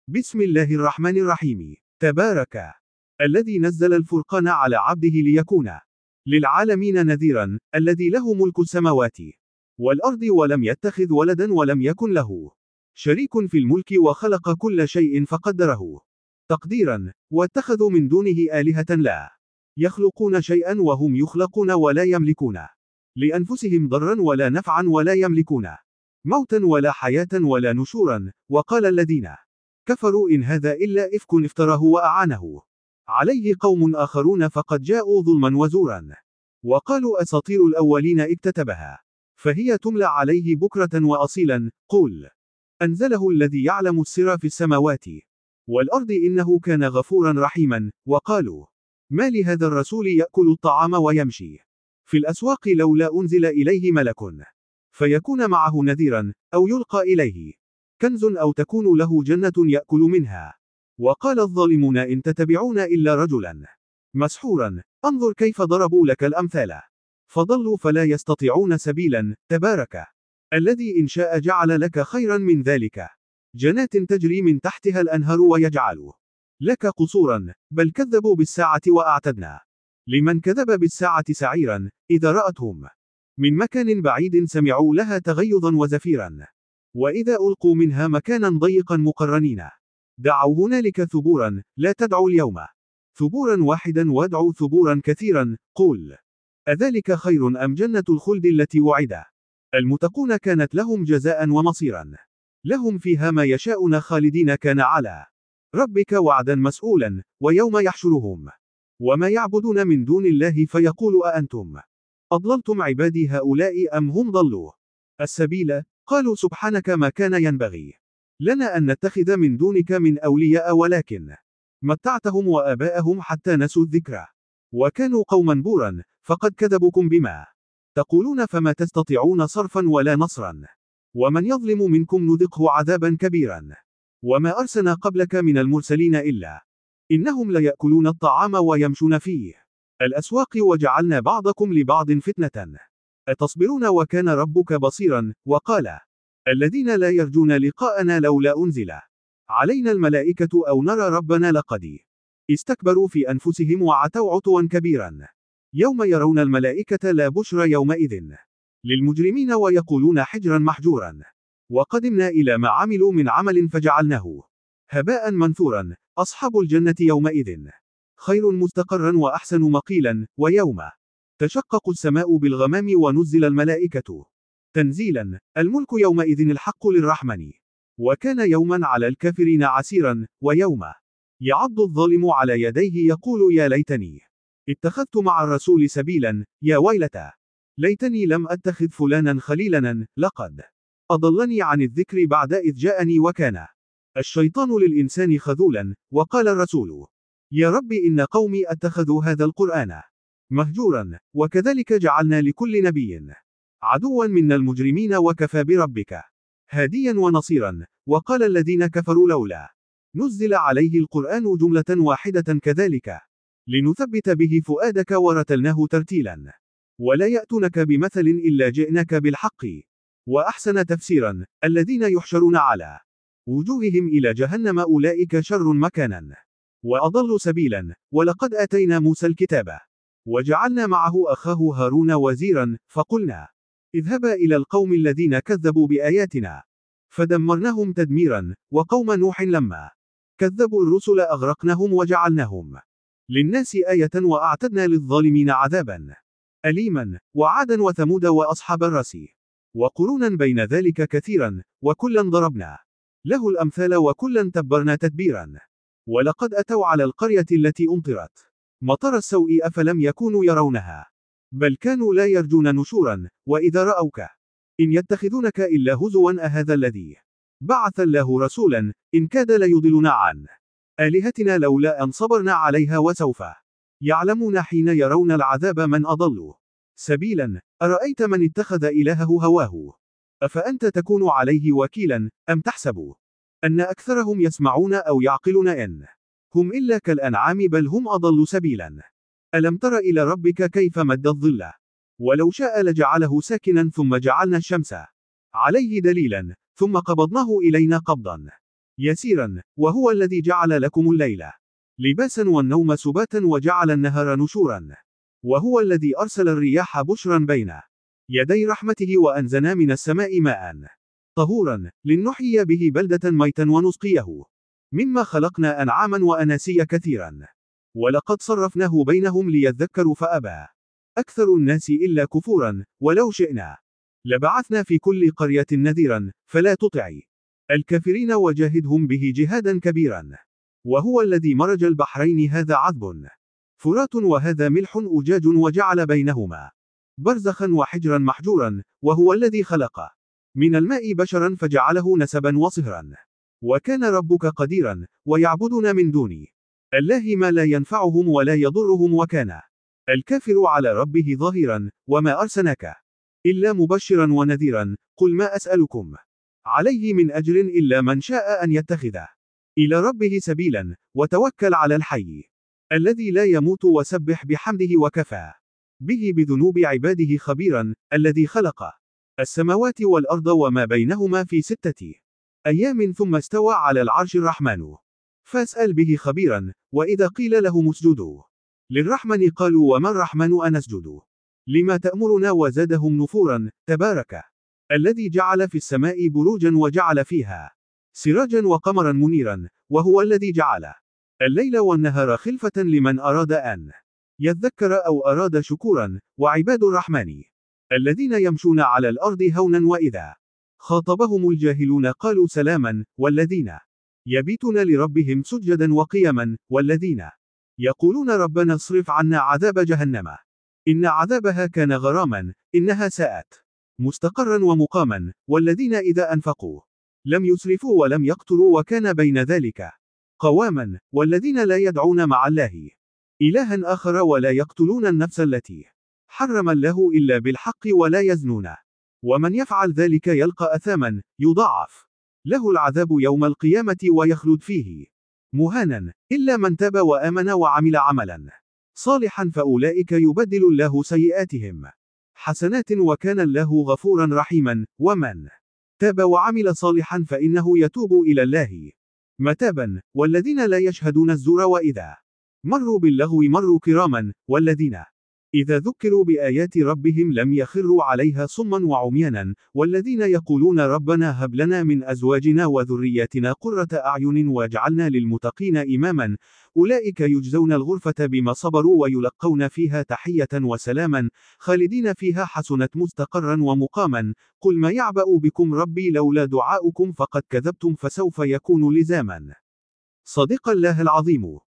بسم الله الرحمن الرحيم. تبارك الذي نزل الفرقان على عبده ليكون للعالمين نذيرا، الذي له ملك السماوات والأرض ولم يتخذ ولدا ولم يكن له شريك في الملك وخلق كل شيء فقدره تقديرا، واتخذوا من دونه آلهة لا يخلقون شيئا وهم يخلقون ولا يملكون لأنفسهم ضرا ولا نفعا ولا يملكون موتا ولا حياة ولا نشورا. وقال الذين كفروا إن هذا إلا إفك افتراه وأعانه عليه قوم آخرون فقد جاءوا ظلما وزورا، وقالوا أساطير الأولين اكتتبها فهي تملى عليه بكرة وأصيلا. قل أنزله الذي يعلم السر في السماوات والأرض إنه كان غفورا رحيما. وقالوا ما لهذا الرسول يأكل الطعام ويمشي في الأسواق لولا أنزل إليه ملك فيكون معه نذيرا، أو يلقى إليه كنز أو تكون له جنة يأكل منها. وقال الظالمون إن تتبعون إلا رجلا مسحورا، انظر كيف ضربوا لك الأمثال فضلوا فلا يستطيعون سبيلا. تبارك الذي إن شاء جعل لك خيرا من ذلك جنات تجري من تحتها الأنهار ويجعل لك قصورا، بل كذبوا بالساعة وأعتدنا لمن كذب بالساعة سعيرا. إذا رأتهم من مكان بعيد سمعوا لها تغيظا وزفيرا، وإذا ألقوا منها مكانا ضيقا مقرنين دعوا هنالك ثبورا. لا تدعوا اليوم ثبورا واحدا وادعوا ثبورا كثيرا. قل أذلك خير أم جنة الخلد التي وعد المتقون كانت لهم جزاء ومصيرا، لهم فيها ما يشاءون خالدين كان على ربك وعدا مسؤولا. ويوم يحشرهم وما يعبدون من دون الله فيقول أأنتم أضللتم عبادي هؤلاء أم هم ضلوا السبيل؟ قالوا سبحانك ما كان ينبغي لنا أن نتخذ من دونك من أولياء ولكن متعتهم وآباءهم حتى نسوا الذكر وكانوا قوما بورا، فقد كذبوكم بما تقولون فما تستطيعون صرفا ولا نصرا، ومن يظلم منكم نذقه عذابا كبيرا. وما أرسلنا قبلك من المرسلين إلا إنهم ليأكلون الطعام ويمشون فيه الأسواق وجعلنا بعضكم لبعض فتنة أتصبرون وكان ربك بصيرا. وقال الذين لا يرجون لقاءنا لولا أنزل علينا الملائكة أو نرى ربنا لقد استكبروا في أنفسهم وعتوا عتوا كبيرا. يوم يرون الملائكة لا بشرى يومئذ للمجرمين ويقولون حجرا محجورا. وقدمنا إلى ما عملوا من عمل فجعلناه هباء منثورا. أصحاب الجنة يومئذ خير مستقرا وأحسن مقيلا. ويوم تشقق السماء بالغمام ونزل الملائكة تنزيلا. الملك يومئذ الحق للرحمن وكان يوما على الكافرين عسيرا. ويوم يعض الظالم على يديه يقول يا ليتني اتخذت مع الرسول سبيلا، يا ويلتى ليتني لم أتخذ فلانا خليلا، لقد أضلني عن الذكر بعد إذ جاءني وكان الشيطان للإنسان خذولا. وقال الرسول يا رب إن قومي اتخذوا هذا القرآن مهجورا، وكذلك جعلنا لكل نبي عدوا منا المجرمين وكفى بربك هاديا ونصيرا. وقال الذين كفروا لولا نزل عليه القرآن جملة واحدة كذلك لنثبت به فؤادك ورتلناه ترتيلا ولا يأتونك بمثل إلا جئناك بالحق وأحسن تفسيرا. الذين يحشرون على وجوههم إلى جهنم أولئك شر مكانا وأضل سبيلا. ولقد آتينا موسى الكتاب وجعلنا معه أخاه هارون وزيرا فقلنا اذهبا إلى القوم الذين كذبوا بآياتنا فدمرناهم تدميرا. وقوم نوح لما كذبوا الرسل أغرقناهم وجعلناهم للناس آية وأعتدنا للظالمين عذابا أليما. وعادا وثمود وأصحاب الرس وقرونا بين ذلك كثيرا، وكلا ضربنا له الأمثال وكلا تبرنا تدبيرا. ولقد أتوا على القرية التي أمطرت مطر السوء أفلم يكونوا يرونها بل كانوا لا يرجون نشورا. وإذا رأوك إن يتخذونك إلا هزوا أهذا الذي بعث الله رسولا إن كاد ليضلنا عن آلهتنا لولا أن صبرنا عليها وسوف يعلمون حين يرون العذاب من أضل سبيلا. أرأيت من اتخذ إلهه هواه أفأنت تكون عليه وكيلا أم تحسب أن أكثرهم يسمعون أو يعقلون إن هم إلا كالأنعام بل هم أضل سبيلا. ألم تر إلى ربك كيف مد الظل ولو شاء لجعله ساكنا ثم جعلنا الشمس عليه دليلا ثم قبضناه إلينا قبضا يسيرا، وهو الذي جعل لكم الليل لباسا والنوم سباتا وجعل النهار نشورا، وهو الذي أرسل الرياح بشرا بين يدي رحمته وأنزلنا من السماء ماء طهورا لنحيي به بلدة ميتا ونسقيه مما خلقنا أنعاما وأناسيا كثيرا، ولقد صرفناه بينهم ليذكروا فأبى أكثر الناس إلا كفورا، ولو شئنا لبعثنا في كل قرية نذيرا فلا تطع الكافرين وجاهدهم به جهادا كبيرا. وهو الذي مرج البحرين هذا عذب فرات وهذا ملح أجاج وجعل بينهما برزخا وحجرا محجورا، وهو الذي خلق من الماء بشرا فجعله نسبا وصهرا، وكان ربك قديرا. ويعبدون من دون الله ما لا ينفعهم ولا يضرهم، وكان الكافر على ربه ظهيرا. وما أرسلناك إلا مبشرا ونذيرا. قل ما أسألكم عليه من أجر إلا من شاء أن يتخذ إلى ربه سبيلا، وتوكل على الحي الذي لا يموت وسبح بحمده وكفى به بذنوب عباده خبيرا. الذي خلق السماوات والأرض وما بينهما في 6 أيام ثم استوى على العرش الرحمن فاسأل به خبيرا. وإذا قيل لهم اسجدوا للرحمن قالوا وما الرحمن أنسجد لما تأمرنا وزادهم نفورا. تبارك الذي جعل في السماء بروجا وجعل فيها سراجا وقمرا منيرا، وهو الذي جعل الليل والنهار خلفة لمن أراد أن يذكر أو أراد شكورا. وعباد الرحمن الذين يمشون على الأرض هونا وإذا خاطبهم الجاهلون قالوا سلاما. والذين يبيتون لربهم سجدا وقياما. والذين يقولون ربنا اصرف عنا عذاب جهنم إن عذابها كان غراما إنها ساءت مستقرا ومقاما. والذين إذا أنفقوا لم يسرفوا ولم يقتروا وكان بين ذلك قواما. والذين لا يدعون مع الله إلها آخر ولا يقتلون النفس التي حرم الله إلا بالحق ولا يزنون، ومن يفعل ذلك يلقى أثاما يضاعف له العذاب يوم القيامة ويخلد فيه مهانا، إلا من تاب وآمن وعمل عملا صالحا فأولئك يبدل الله سيئاتهم حسنات وكان الله غفورا رحيما. ومن تاب وعمل صالحا فإنه يتوب إلى الله متابا. والذين لا يشهدون الزور وإذا مروا باللغو مروا كراما. والذين إذا ذكروا بآيات ربهم لم يخروا عليها صما وعميانا. والذين يقولون ربنا هب لنا من أزواجنا وذرياتنا قرة أعين واجعلنا للمتقين إماما. أولئك يجزون الغرفة بما صبروا ويلقون فيها تحية وسلاما خالدين فيها حسنت مستقرا ومقاما. قل ما يعبأ بكم ربي لولا دعاؤكم فقد كذبتم فسوف يكون لزاما. صدق الله العظيم.